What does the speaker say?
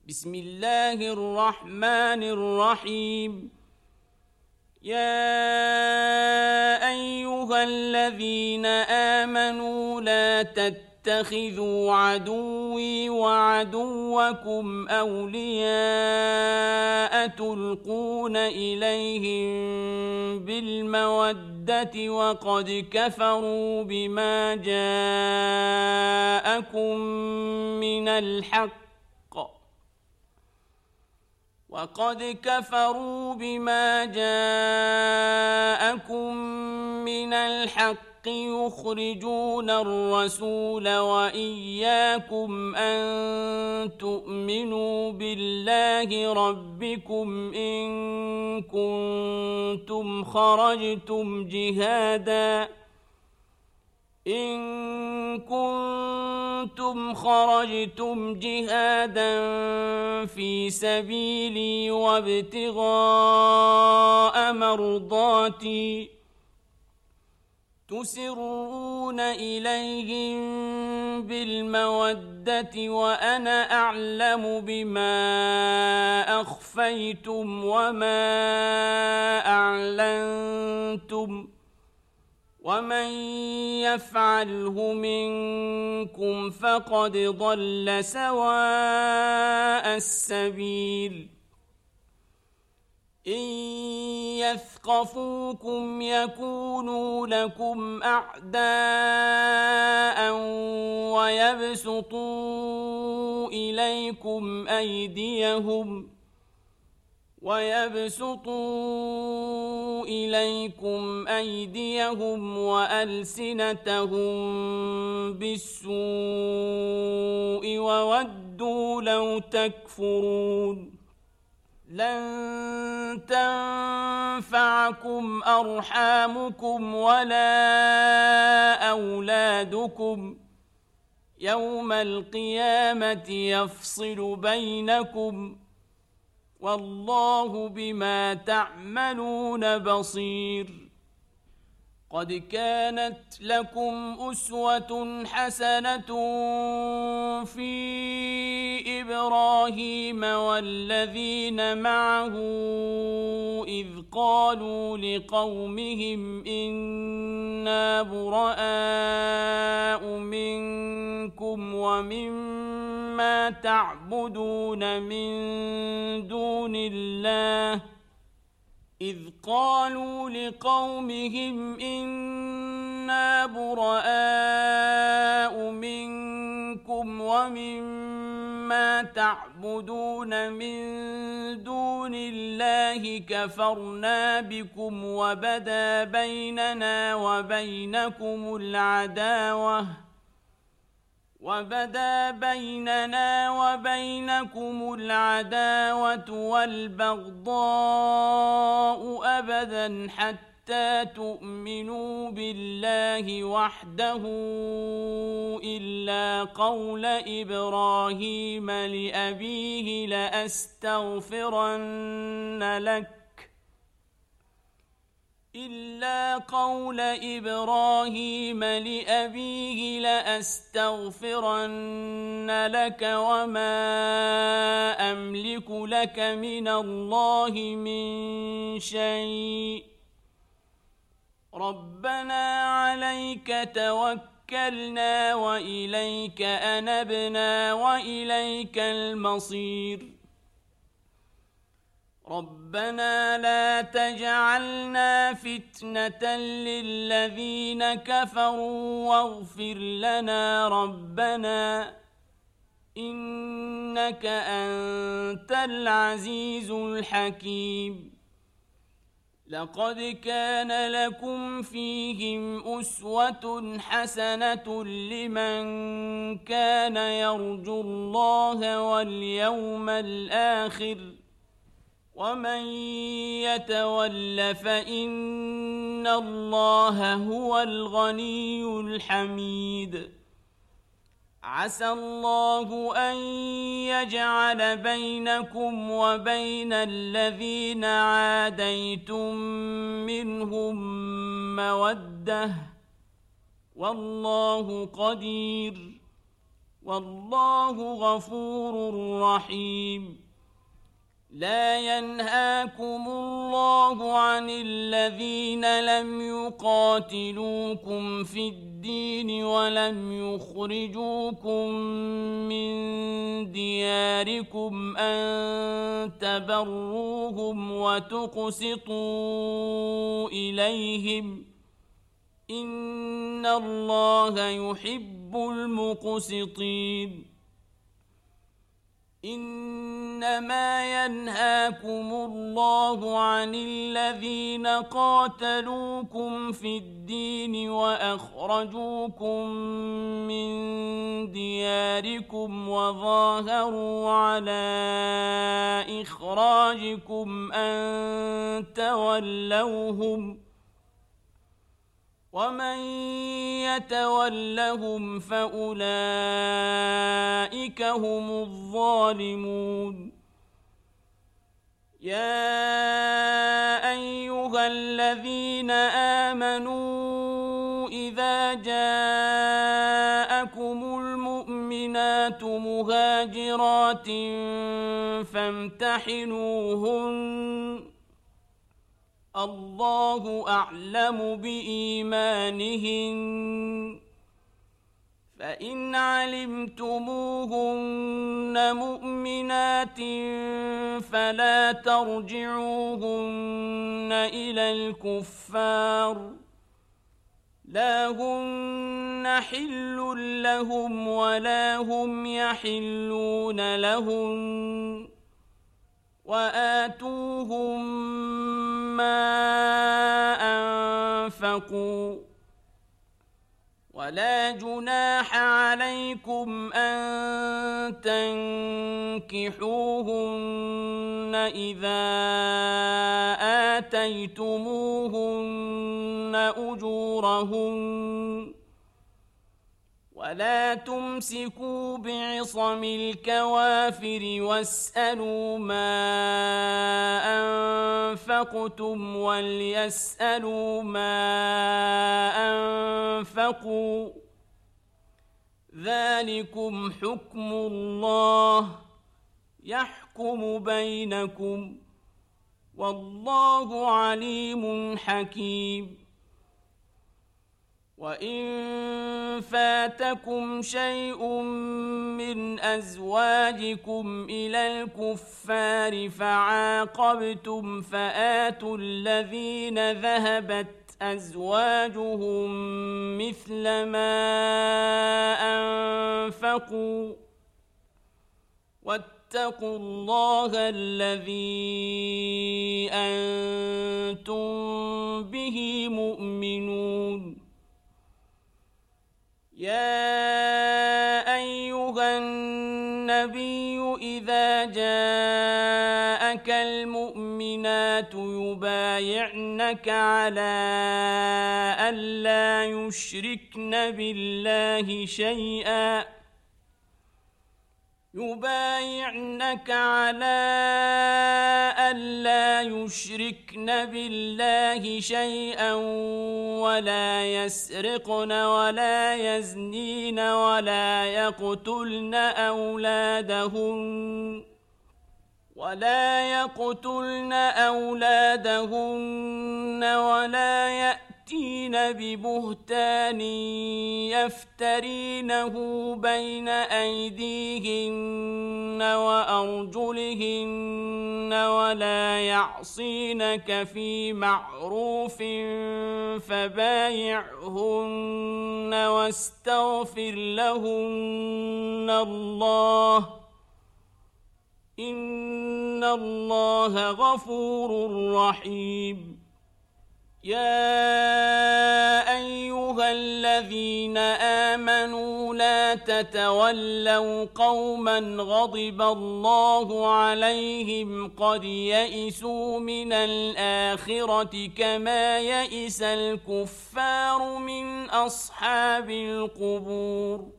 بسم الله الرحمن الرحيم. يا أيها الذين آمنوا لا تتخذوا عدوي وعدوكم أولياء تلقون إليهم بالمودة وقد كفروا بما جاءكم من الحق يخرجون الرسول وإياكم أن تؤمنوا بالله ربكم إن كنتم خرجتم جهادا في سبيلي وابتغاء مرضاتي تسرون إليهم بالمودة وأنا أعلم بما أخفيتم وما أعلنتم ومن يفعله منكم فقد ضل سواء السبيل. إن يثقفوكم يكونوا لكم أعداء ويبسطوا إليكم أيديهم وألسنتهم بالسوء وودوا لو تكفرون. لن تنفعكم أرحامكم ولا أولادكم يوم القيامة يفصل بينكم والله بما تعملون بصير. قد كانت لكم أسوة حسنة في إبراهيم والذين معه إذ قالوا لقومهم إنا براء منكم ومما تعبدون من دون الله كفرنا بكم وبدا بيننا وبينكم العداوة والبغضاء أبدا حتى تؤمنوا بالله وحده إلا قول إبراهيم لأبيه لأستغفرن لك وما أملك لك من الله من شيء ربنا عليك توكلنا وإليك أنبنا وإليك المصير. ربنا لا تجعلنا فتنة للذين كفروا واغفر لنا ربنا إنك أنت العزيز الحكيم. لقد كان لكم فيهم أسوة حسنة لمن كان يرجو الله واليوم الآخر ومن يتول فإن الله هو الغني الحميد. عسى الله أن يجعل بينكم وبين الذين عاديتم منهم مودة والله قدير والله غفور رحيم. لا ينهاكم الله عن الذين لم يقاتلوكم في الدين ولم يخرجوكم من دياركم أن تبروهم وتقسطوا إليهم إن الله يحب المقسطين. إنما ينهاكم الله عن الذين قاتلوكم في الدين وأخرجوكم من دياركم وظاهروا على إخراجكم أن تولوهم ومن يتولهم فأولئك هم الظالمون. يا أيها الذين آمنوا إذا جاءكم المؤمنات مهاجرات فامتحنوهن الله أعلم بإيمانهن فإن علمتموهن مؤمنات فلا ترجعوهن إلى الكفار لا هن حل لهم ولا هم يحلون لهن وآتوهم ما أنفقوا ولا جناح عليكم أن تنكحوهن إذا آتيتموهن أجورهن ولا تمسكوا بعصم الكوافر واسألوا ما أنفقتم وليسألوا ما أنفقوا ذلكم حكم الله يحكم بينكم والله عليم حكيم. وإن فاتكم شيء من أزواجكم إلى الكفار فعاقبتم فآتوا الذين ذهبت أزواجهم مثل ما أنفقوا واتقوا الله الذي أنتم به مؤمنون. يا أيها النبي إذا جاءك المؤمنات يبايعنك على ألا يشركن بالله شيئا ولا يسرقن ولا يزنين ولا يقتلن أولادهن ولا يأتين ببهتان يفترينه بين أيديهن وأرجلهن ولا يعصينك في معروف فبايعهن واستغفر لهن الله إن الله غفور رحيم. يا أيها الذين آمنوا لا تتولوا قوما غضب الله عليهم قد يئسوا من الآخرة كما يئس الكفار من أصحاب القبور.